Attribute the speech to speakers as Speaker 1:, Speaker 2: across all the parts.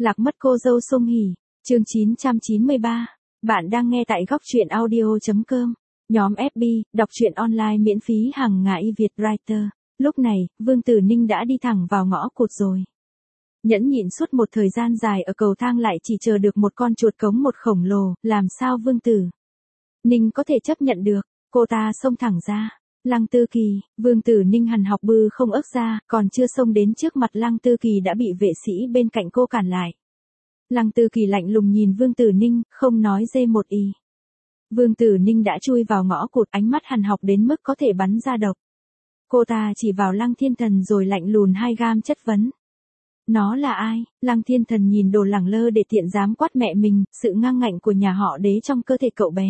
Speaker 1: Lạc mất cô dâu Song Hỷ, chương 993. Bạn đang nghe tại góc truyện audio.com. Nhóm FB, đọc truyện online miễn phí hàng ngày Việt Writer. Lúc này, Vương Tử Ninh đã đi thẳng vào ngõ cụt rồi. Nhẫn nhịn suốt một thời gian dài ở cầu thang lại chỉ chờ được một con chuột cống một khổng lồ, làm sao Vương Tử Ninh có thể chấp nhận được, cô ta xông thẳng ra. Lăng Tư Kỳ, Vương Tử Ninh hằn học bư không ức ra, còn chưa xông đến trước mặt Lăng Tư Kỳ đã bị vệ sĩ bên cạnh cô cản lại. Lăng Tư Kỳ lạnh lùng nhìn Vương Tử Ninh, không nói dê một ý. Vương Tử Ninh đã chui vào ngõ cụt, ánh mắt hằn học đến mức có thể bắn ra độc. Cô ta chỉ vào Lăng Thiên Thần rồi lạnh lùn 2 gam chất vấn. Nó là ai? Lăng Thiên Thần nhìn đồ lẳng lơ để tiện dám quát mẹ mình, sự ngang ngạnh của nhà họ Đế trong cơ thể cậu bé.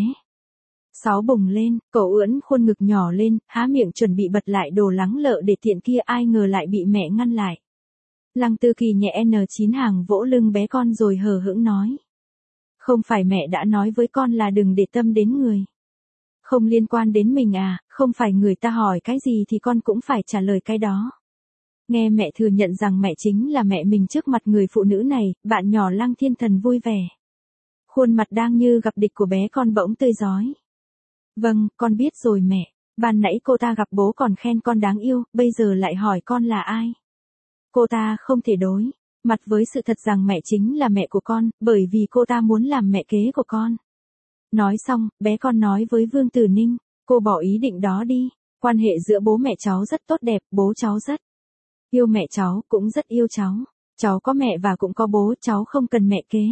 Speaker 1: Sáu bùng lên, cậu ưỡn khuôn ngực nhỏ lên, há miệng chuẩn bị bật lại đồ lắng lợ để tiện kia, ai ngờ lại bị mẹ ngăn lại. Lăng Tư Kỳ nhẹ N9 hàng vỗ lưng bé con rồi hờ hững nói. Không phải mẹ đã nói với con là đừng để tâm đến người. Không liên quan đến mình à, không phải người ta hỏi cái gì thì con cũng phải trả lời cái đó. Nghe mẹ thừa nhận rằng mẹ chính là mẹ mình trước mặt người phụ nữ này, bạn nhỏ Lăng Thiên Thần vui vẻ. Khuôn mặt đang như gặp địch của bé con bỗng tươi rói. Vâng, con biết rồi mẹ. Ban nãy cô ta gặp bố còn khen con đáng yêu, bây giờ lại hỏi con là ai. Cô ta không thể đối mặt với sự thật rằng mẹ chính là mẹ của con, bởi vì cô ta muốn làm mẹ kế của con. Nói xong, bé con nói với Vương Tử Ninh, cô bỏ ý định đó đi. Quan hệ giữa bố mẹ cháu rất tốt đẹp, bố cháu rất yêu mẹ cháu, cũng rất yêu cháu. Cháu có mẹ và cũng có bố, cháu không cần mẹ kế.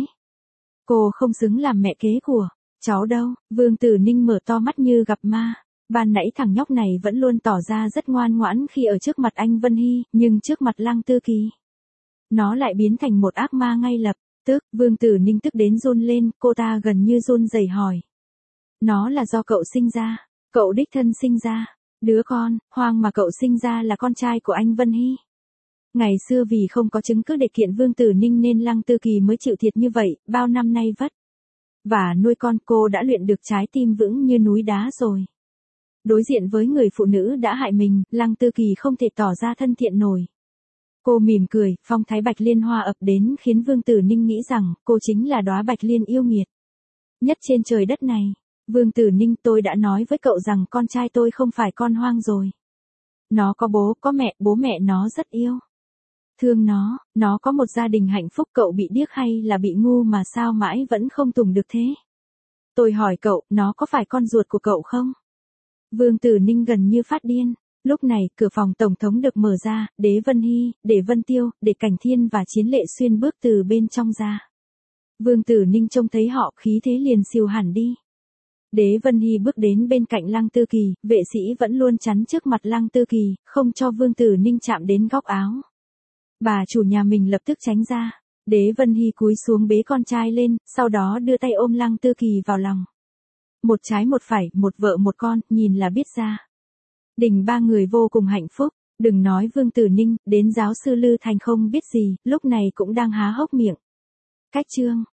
Speaker 1: Cô không xứng làm mẹ kế của cháu đâu. Vương Tử Ninh mở to mắt như gặp ma. Ban nãy thằng nhóc này vẫn luôn tỏ ra rất ngoan ngoãn khi ở trước mặt anh Vân Hy, nhưng trước mặt Lăng Tư Kỳ, nó lại biến thành một ác ma ngay lập tức. Vương Tử Ninh tức đến run lên, cô ta gần như run rẩy hỏi. Nó là do cậu sinh ra, cậu đích thân sinh ra. Đứa con hoang mà cậu sinh ra là con trai của anh Vân Hy. Ngày xưa vì không có chứng cứ để kiện Vương Tử Ninh nên Lăng Tư Kỳ mới chịu thiệt như vậy, bao năm nay vất và nuôi con, cô đã luyện được trái tim vững như núi đá rồi. Đối diện với người phụ nữ đã hại mình, Lăng Tư Kỳ không thể tỏ ra thân thiện nổi. Cô mỉm cười, phong thái bạch liên hoa ập đến khiến Vương Tử Ninh nghĩ rằng cô chính là đóa bạch liên yêu nghiệt nhất trên trời đất này. Vương Tử Ninh, tôi đã nói với cậu rằng con trai tôi không phải con hoang rồi. Nó có bố, có mẹ, bố mẹ nó rất yêu thương nó có một gia đình hạnh phúc. Cậu bị điếc hay là bị ngu mà sao mãi vẫn không tùng được thế? Tôi hỏi cậu, nó có phải con ruột của cậu không? Vương Tử Ninh gần như phát điên. Lúc này, cửa phòng tổng thống được mở ra, Đế Vân Hy, Để Vân Tiêu, Để Cảnh Thiên và Chiến Lệ Xuyên bước từ bên trong ra. Vương Tử Ninh trông thấy họ, khí thế liền xìu hẳn đi. Đế Vân Hy bước đến bên cạnh Lăng Tư Kỳ, vệ sĩ vẫn luôn chắn trước mặt Lăng Tư Kỳ, không cho Vương Tử Ninh chạm đến góc áo. Bà chủ nhà mình lập tức tránh ra. Đế Vân Hy cúi xuống bế con trai lên, sau đó đưa tay ôm Lăng Tư Kỳ vào lòng. Một trái một phải, một vợ một con, nhìn là biết ra. Đình ba người vô cùng hạnh phúc. Đừng nói Vương Tử Ninh, đến giáo sư Lư Thành không biết gì, lúc này cũng đang há hốc miệng. Cách chương